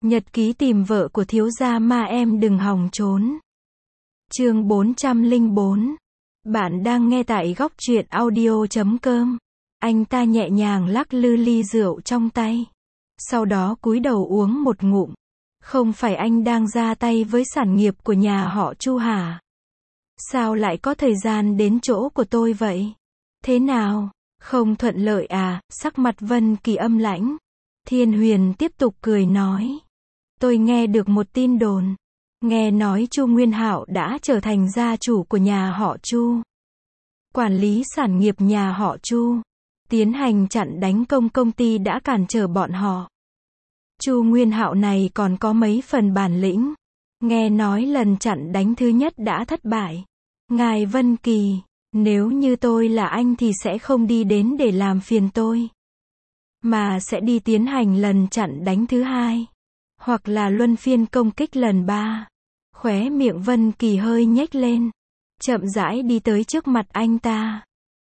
Nhật ký tìm vợ của thiếu gia ma em đừng hòng trốn. Chương 404. Bạn đang nghe tại góc truyện audio.com. Anh ta nhẹ nhàng lắc lư ly rượu trong tay. Sau đó cúi đầu uống một ngụm. Không phải anh đang ra tay với sản nghiệp của nhà họ Chu hả? Sao lại có thời gian đến chỗ của tôi vậy? Thế nào? Không thuận lợi à? Sắc mặt Vân Kỳ âm lãnh. Thiên Huyền tiếp tục cười nói. Tôi nghe được một tin đồn. Nghe nói Chu Nguyên Hạo đã trở thành gia chủ của nhà họ Chu. Quản lý sản nghiệp nhà họ Chu. Tiến hành chặn đánh công ty đã cản trở bọn họ. Chu Nguyên Hạo này còn có mấy phần bản lĩnh. Nghe nói lần chặn đánh thứ nhất đã thất bại. Ngài Vân Kỳ, nếu như tôi là anh thì sẽ không đi đến để làm phiền tôi. Mà sẽ đi tiến hành lần chặn đánh thứ hai. Hoặc là luân phiên công kích lần 3. Khóe miệng Vân Kỳ hơi nhếch lên. Chậm rãi đi tới trước mặt anh ta.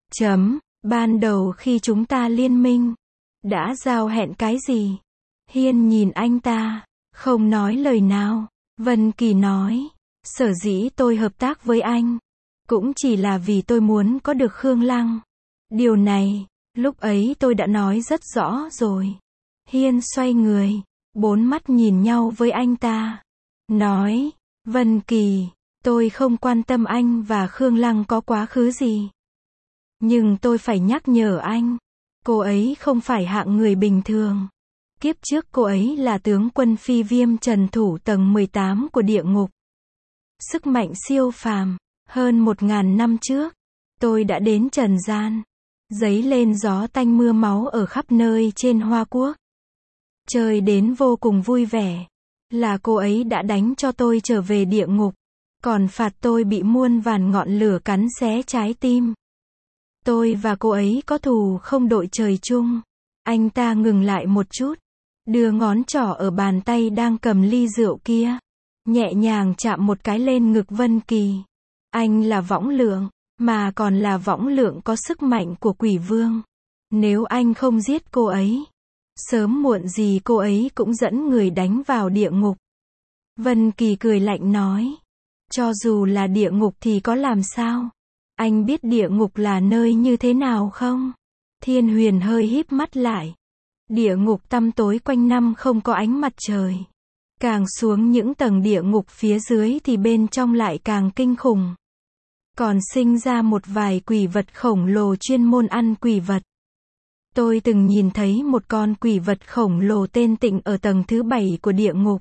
Ban đầu khi chúng ta liên minh. Đã giao hẹn cái gì? Hiên nhìn anh ta. Không nói lời nào. Vân Kỳ nói. Sở dĩ tôi hợp tác với anh. Cũng chỉ là vì tôi muốn có được Khương Lăng. Điều này, lúc ấy tôi đã nói rất rõ rồi. Hiên xoay người. 4 mắt nhìn nhau với anh ta. Nói. Vân Kỳ, tôi không quan tâm anh và Khương Lăng có quá khứ gì. Nhưng tôi phải nhắc nhở anh. Cô ấy không phải hạng người bình thường. Kiếp trước cô ấy là tướng quân phi viêm trần thủ tầng 18 của địa ngục. Sức mạnh siêu phàm. Hơn 1000 năm trước, tôi đã đến trần gian. Giấy lên gió tanh mưa máu ở khắp nơi trên Hoa Quốc. Chơi đến vô cùng vui vẻ. Là cô ấy đã đánh cho tôi trở về địa ngục. Còn phạt tôi bị muôn vàn ngọn lửa cắn xé trái tim. Tôi và cô ấy có thù không đội trời chung. Anh ta ngừng lại một chút. Đưa ngón trỏ ở bàn tay đang cầm ly rượu kia. Nhẹ nhàng chạm một cái lên ngực Vân Kỳ. Anh là võng lượng. Mà còn là võng lượng có sức mạnh của quỷ vương. Nếu anh không giết cô ấy. Sớm muộn gì cô ấy cũng dẫn người đánh vào địa ngục. Vân Kỳ cười lạnh nói. Cho dù là địa ngục thì có làm sao? Anh biết địa ngục là nơi như thế nào không? Thiên Huyền hơi híp mắt lại. Địa ngục tăm tối quanh năm không có ánh mặt trời. Càng xuống những tầng địa ngục phía dưới thì bên trong lại càng kinh khủng. Còn sinh ra một vài quỷ vật khổng lồ chuyên môn ăn quỷ vật. Tôi từng nhìn thấy một con quỷ vật khổng lồ tên Tịnh ở tầng thứ 7 của địa ngục.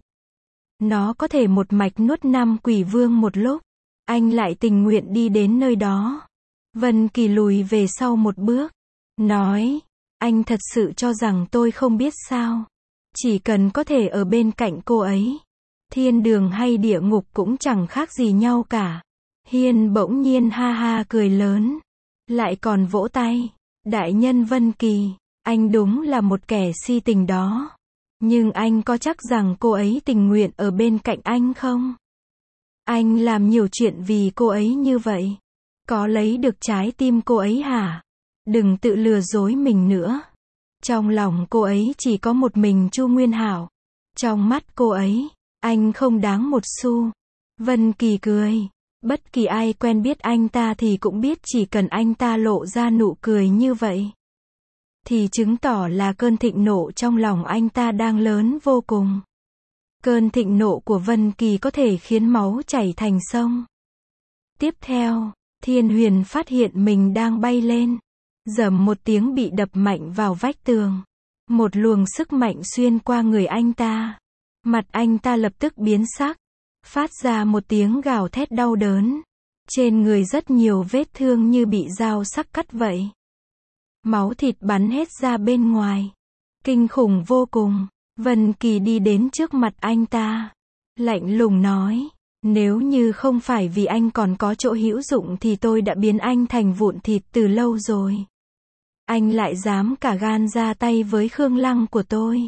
Nó có thể một mạch nuốt 5 quỷ vương một lúc. Anh lại tình nguyện đi đến nơi đó. Vân Kỳ lùi về sau một bước. Nói, anh thật sự cho rằng tôi không biết sao. Chỉ cần có thể ở bên cạnh cô ấy. Thiên đường hay địa ngục cũng chẳng khác gì nhau cả. Hiên bỗng nhiên ha ha cười lớn. Lại còn vỗ tay. Đại nhân Vân Kỳ, anh đúng là một kẻ si tình đó. Nhưng anh có chắc rằng cô ấy tình nguyện ở bên cạnh anh không? Anh làm nhiều chuyện vì cô ấy như vậy. Có lấy được trái tim cô ấy hả? Đừng tự lừa dối mình nữa. Trong lòng cô ấy chỉ có một mình Chu Nguyên Hạo. Trong mắt cô ấy, anh không đáng một xu. Vân Kỳ cười. Bất kỳ ai quen biết anh ta thì cũng biết chỉ cần anh ta lộ ra nụ cười như vậy. Thì chứng tỏ là cơn thịnh nộ trong lòng anh ta đang lớn vô cùng. Cơn thịnh nộ của Vân Kỳ có thể khiến máu chảy thành sông. Tiếp theo, Thiên Huyền phát hiện mình đang bay lên. Rầm một tiếng bị đập mạnh vào vách tường. Một luồng sức mạnh xuyên qua người anh ta. Mặt anh ta lập tức biến sắc. Phát ra một tiếng gào thét đau đớn. Trên người rất nhiều vết thương như bị dao sắc cắt vậy. Máu thịt bắn hết ra bên ngoài. Kinh khủng vô cùng. Vân Kỳ đi đến trước mặt anh ta. Lạnh lùng nói. Nếu như không phải vì anh còn có chỗ hữu dụng thì tôi đã biến anh thành vụn thịt từ lâu rồi. Anh lại dám cả gan ra tay với Khương Lăng của tôi.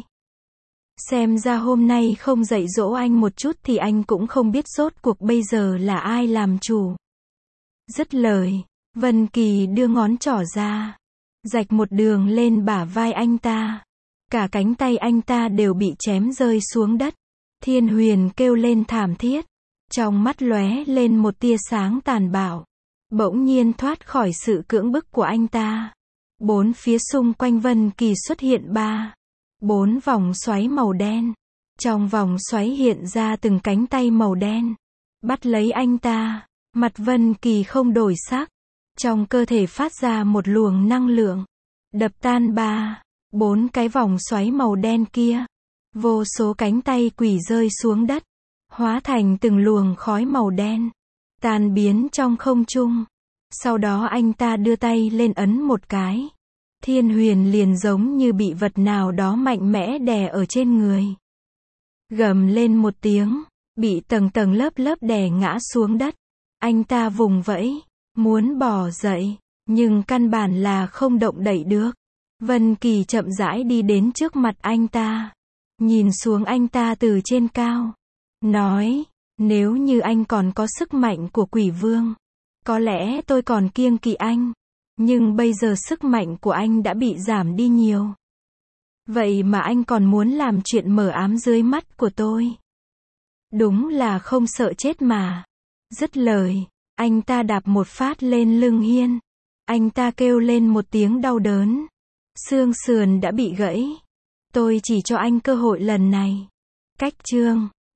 Xem ra hôm nay không dạy dỗ anh một chút thì anh cũng không biết rốt cuộc bây giờ là ai làm chủ. Dứt lời, Vân Kỳ đưa ngón trỏ ra. Rạch một đường lên bả vai anh ta. Cả cánh tay anh ta đều bị chém rơi xuống đất. Thiên Huyền kêu lên thảm thiết. Trong mắt lóe lên một tia sáng tàn bạo. Bỗng nhiên thoát khỏi sự cưỡng bức của anh ta. Bốn phía xung quanh Vân Kỳ xuất hiện 4 vòng xoáy màu đen. Trong vòng xoáy hiện ra từng cánh tay màu đen. Bắt lấy anh ta. Mặt Vân Kỳ không đổi sắc. Trong cơ thể phát ra một luồng năng lượng. Đập tan 4 cái vòng xoáy màu đen kia. Vô số cánh tay quỷ rơi xuống đất. Hóa thành từng luồng khói màu đen. Tan biến trong không trung. Sau đó anh ta đưa tay lên ấn một cái. Thiên Huyền liền giống như bị vật nào đó mạnh mẽ đè ở trên người. Gầm lên một tiếng. Bị tầng tầng lớp lớp đè ngã xuống đất. Anh ta vùng vẫy. Muốn bò dậy. Nhưng căn bản là không động đậy được. Vân Kỳ chậm rãi đi đến trước mặt anh ta. Nhìn xuống anh ta từ trên cao. Nói, nếu như anh còn có sức mạnh của quỷ vương, có lẽ tôi còn kiêng kỵ anh. Nhưng bây giờ sức mạnh của anh đã bị giảm đi nhiều. Vậy mà anh còn muốn làm chuyện mờ ám dưới mắt của tôi. Đúng là không sợ chết mà. Dứt lời, anh ta đạp một phát lên lưng Hiên. Anh ta kêu lên một tiếng đau đớn. Xương sườn đã bị gãy. Tôi chỉ cho anh cơ hội lần này. Cách chương